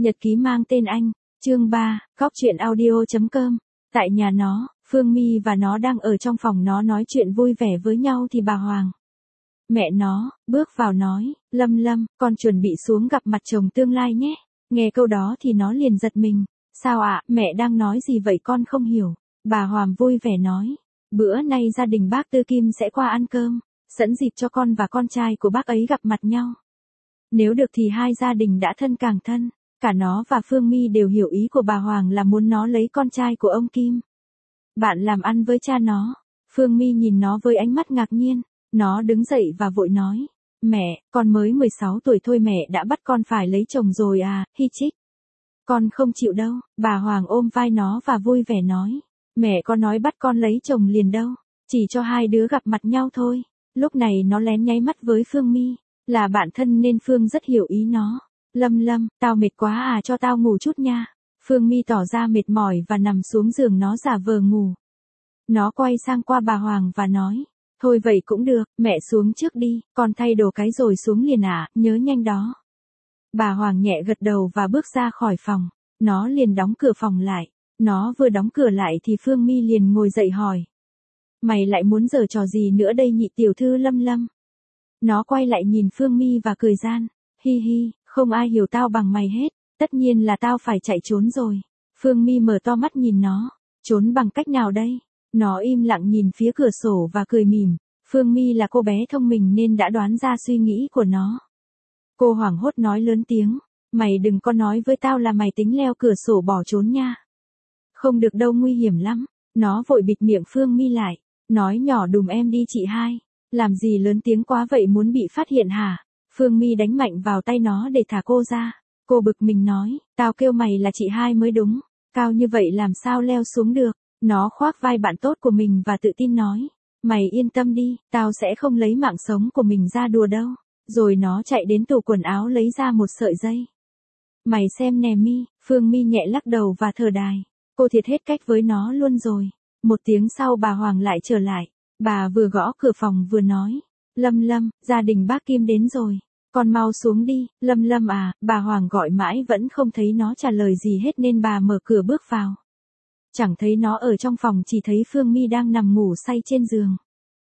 Nhật ký mang tên anh, chương 3, Góc truyện audio.com. Tại nhà nó, Phương My và nó đang ở trong phòng nó nói chuyện vui vẻ với nhau thì bà Hoàng, mẹ nó, bước vào nói, Lâm Lâm, con chuẩn bị xuống gặp mặt chồng tương lai nhé. Nghe câu đó thì nó liền giật mình. Sao ạ, mẹ đang nói gì vậy con không hiểu. Bà Hoàng vui vẻ nói, bữa nay gia đình bác Tư Kim sẽ qua ăn cơm, sẵn dịp cho con và con trai của bác ấy gặp mặt nhau. Nếu được thì hai gia đình đã thân càng thân. Cả nó và Phương My đều hiểu ý của bà Hoàng là muốn nó lấy con trai của ông Kim. Bạn làm ăn với cha nó. Phương My nhìn nó với ánh mắt ngạc nhiên. Nó đứng dậy và vội nói, mẹ, con mới 16 tuổi thôi mẹ đã bắt con phải lấy chồng rồi à, hi chích. Con không chịu đâu. Bà Hoàng ôm vai nó và vui vẻ nói, mẹ có nói bắt con lấy chồng liền đâu, chỉ cho hai đứa gặp mặt nhau thôi. Lúc này nó lén nháy mắt với Phương My, là bạn thân nên Phương rất hiểu ý nó. Lâm Lâm, tao mệt quá à, cho tao ngủ chút nha. Phương My tỏ ra mệt mỏi và nằm xuống giường nó giả vờ ngủ. Nó quay sang qua bà Hoàng và nói, thôi vậy cũng được, mẹ xuống trước đi, con thay đồ cái rồi xuống liền ạ, nhớ nhanh đó. Bà Hoàng nhẹ gật đầu và bước ra khỏi phòng. Nó liền đóng cửa phòng lại. Nó vừa đóng cửa lại thì Phương My liền ngồi dậy hỏi, mày lại muốn giở trò gì nữa đây nhị tiểu thư Lâm Lâm? Nó quay lại nhìn Phương My và cười gian, hi hi, không ai hiểu tao bằng mày hết, tất nhiên là tao phải chạy trốn rồi. Phương My mở to mắt nhìn nó, trốn bằng cách nào đây? Nó im lặng nhìn phía cửa sổ và cười mỉm. Phương My là cô bé thông minh nên đã đoán ra suy nghĩ của nó. Cô hoảng hốt nói lớn tiếng, mày đừng có nói với tao là mày tính leo cửa sổ bỏ trốn nha. Không được đâu, nguy hiểm lắm. Nó vội bịt miệng Phương My lại, nói nhỏ đùm em đi chị hai. Làm gì lớn tiếng quá vậy, muốn bị phát hiện hả? Phương My đánh mạnh vào tay nó để thả cô ra. Cô bực mình nói, tao kêu mày là chị hai mới đúng, cao như vậy làm sao leo xuống được. Nó khoác vai bạn tốt của mình và tự tin nói, mày yên tâm đi, tao sẽ không lấy mạng sống của mình ra đùa đâu. Rồi nó chạy đến tủ quần áo lấy ra một sợi dây. Mày xem nè My. Phương My nhẹ lắc đầu và thở dài. Cô thiệt hết cách với nó luôn rồi. Một tiếng sau bà Hoàng lại trở lại. Bà vừa gõ cửa phòng vừa nói, Lâm Lâm, gia đình bác Kim đến rồi. Con mau xuống đi. Lâm Lâm à, bà Hoàng gọi mãi vẫn không thấy nó trả lời gì hết nên bà mở cửa bước vào. Chẳng thấy nó ở trong phòng, chỉ thấy Phương My đang nằm ngủ say trên giường.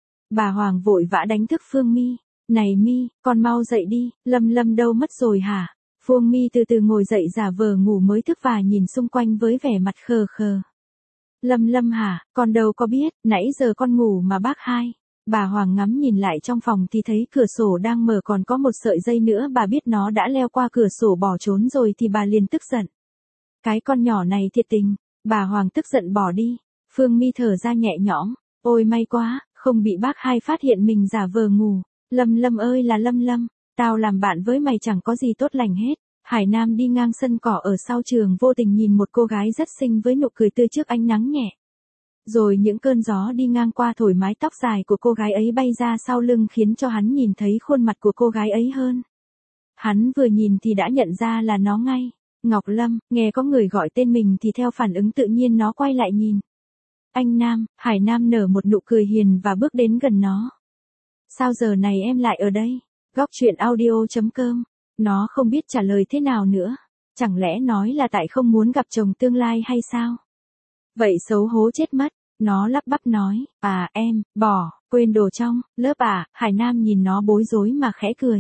Bà Hoàng vội vã đánh thức Phương My. Này My, con mau dậy đi, Lâm Lâm đâu mất rồi hả? Phương My từ từ ngồi dậy giả vờ ngủ mới thức và nhìn xung quanh với vẻ mặt khờ khờ. Lâm Lâm hả, con đâu có biết, nãy giờ con ngủ mà bác hai. Bà Hoàng ngắm nhìn lại trong phòng thì thấy cửa sổ đang mở còn có một sợi dây nữa, bà biết nó đã leo qua cửa sổ bỏ trốn rồi thì bà liền tức giận. Cái con nhỏ này thiệt tình. Bà Hoàng tức giận bỏ đi. Phương My thở ra nhẹ nhõm, ôi may quá, không bị bác hai phát hiện mình giả vờ ngủ. Lâm Lâm ơi là Lâm Lâm, tao làm bạn với mày chẳng có gì tốt lành hết. Hải Nam đi ngang sân cỏ ở sau trường vô tình nhìn một cô gái rất xinh với nụ cười tươi trước ánh nắng nhẹ. Rồi những cơn gió đi ngang qua thổi mái tóc dài của cô gái ấy bay ra sau lưng khiến cho hắn nhìn thấy khuôn mặt của cô gái ấy hơn. Hắn vừa nhìn thì đã nhận ra là nó ngay. Ngọc Lâm, nghe có người gọi tên mình thì theo phản ứng tự nhiên nó quay lại nhìn. Anh Nam. Hải Nam nở một nụ cười hiền và bước đến gần nó. Sao giờ này em lại ở đây? Góc truyện audio.com. Nó không biết trả lời thế nào nữa. Chẳng lẽ nói là tại không muốn gặp chồng tương lai hay sao? Vậy xấu hố chết mất. Nó lắp bắp nói, à em, quên đồ trong lớp à? Hải Nam nhìn nó bối rối mà khẽ cười.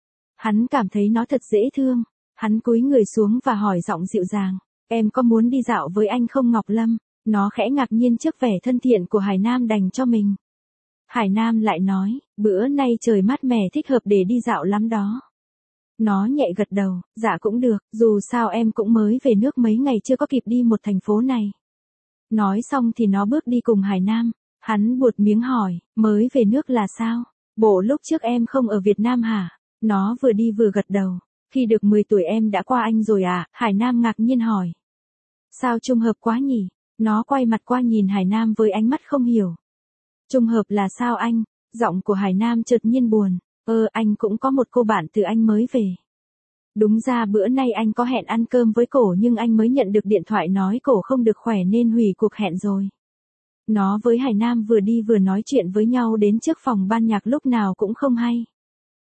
Hắn cảm thấy nó thật dễ thương. Hắn cúi người xuống và hỏi giọng dịu dàng, em có muốn đi dạo với anh không Ngọc Lâm? Nó khẽ ngạc nhiên trước vẻ thân thiện của Hải Nam dành cho mình. Hải Nam lại nói, bữa nay trời mát mẻ thích hợp để đi dạo lắm đó. Nó nhẹ gật đầu, dạ cũng được, dù sao em cũng mới về nước mấy ngày chưa có kịp đi một thành phố này. Nói xong thì nó bước đi cùng Hải Nam. Hắn buột miếng hỏi, mới về nước là sao? Bộ lúc trước em không ở Việt Nam hả? Nó vừa đi vừa gật đầu. Khi được 10 tuổi em đã qua Anh rồi à? Hải Nam ngạc nhiên hỏi. Sao trùng hợp quá nhỉ? Nó quay mặt qua nhìn Hải Nam với ánh mắt không hiểu. Trùng hợp là sao anh? Giọng của Hải Nam chợt nhiên buồn. Anh cũng có một cô bạn từ Anh mới về. Đúng ra bữa nay anh có hẹn ăn cơm với cổ nhưng anh mới nhận được điện thoại nói cổ không được khỏe nên hủy cuộc hẹn rồi. Nó với Hải Nam vừa đi vừa nói chuyện với nhau đến trước phòng ban nhạc lúc nào cũng không hay.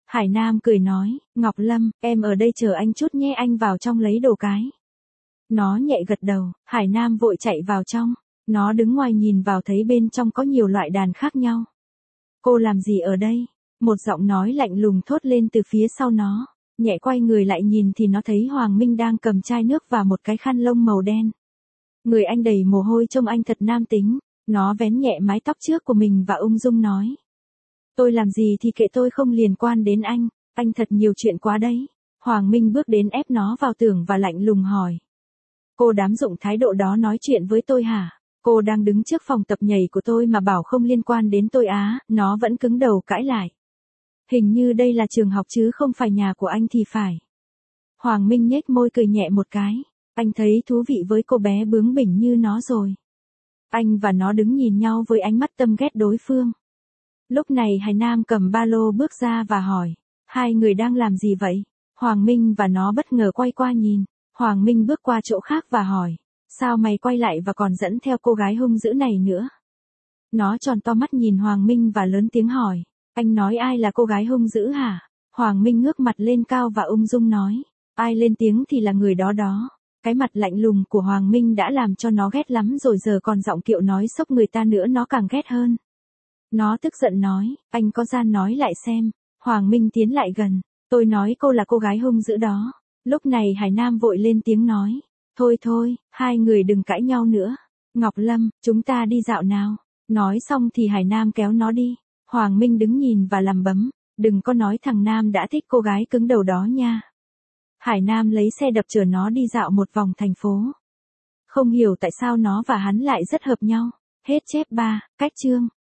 Hải Nam cười nói, Ngọc Lâm, em ở đây chờ anh chút nhé, anh vào trong lấy đồ cái. Nó nhẹ gật đầu, Hải Nam vội chạy vào trong. Nó đứng ngoài nhìn vào thấy bên trong có nhiều loại đàn khác nhau. Cô làm gì ở đây? Một giọng nói lạnh lùng thốt lên từ phía sau nó. Nhẹ quay người lại nhìn thì nó thấy Hoàng Minh đang cầm chai nước và một cái khăn lông màu đen. Người anh đầy mồ hôi trông anh thật nam tính. Nó vén nhẹ mái tóc trước của mình và ung dung nói. Tôi làm gì thì kệ tôi, không liên quan đến anh thật nhiều chuyện quá đấy. Hoàng Minh bước đến ép nó vào tường và lạnh lùng hỏi. Cô dám dụng thái độ đó nói chuyện với tôi hả? Cô đang đứng trước phòng tập nhảy của tôi mà bảo không liên quan đến tôi á? Nó vẫn cứng đầu cãi lại. Hình như đây là trường học chứ không phải nhà của anh thì phải. Hoàng Minh nhếch môi cười nhẹ một cái. Anh thấy thú vị với cô bé bướng bỉnh như nó rồi. Anh và nó đứng nhìn nhau với ánh mắt tâm ghét đối phương. Lúc này Hải Nam cầm ba lô bước ra và hỏi. Hai người đang làm gì vậy? Hoàng Minh và nó bất ngờ quay qua nhìn. Hoàng Minh bước qua chỗ khác và hỏi. Sao mày quay lại và còn dẫn theo cô gái hung dữ này nữa? Nó tròn to mắt nhìn Hoàng Minh và lớn tiếng hỏi. Anh nói ai là cô gái hung dữ hả? Hoàng Minh ngước mặt lên cao và ung dung nói. Ai lên tiếng thì là người đó đó. Cái mặt lạnh lùng của Hoàng Minh đã làm cho nó ghét lắm rồi, giờ còn giọng kiệu nói xốc người ta nữa nó càng ghét hơn. Nó tức giận nói, anh có gian nói lại xem. Hoàng Minh tiến lại gần. Tôi nói cô là cô gái hung dữ đó. Lúc này Hải Nam vội lên tiếng nói. Thôi, hai người đừng cãi nhau nữa. Ngọc Lâm, chúng ta đi dạo nào. Nói xong thì Hải Nam kéo nó đi. Hoàng Minh đứng nhìn và lẩm bẩm. Đừng có nói thằng Nam đã thích cô gái cứng đầu đó nha. Hải Nam lấy xe đập chở nó đi dạo một vòng thành phố. Không hiểu tại sao nó và hắn lại rất hợp nhau. Hết chép 3, cách chương.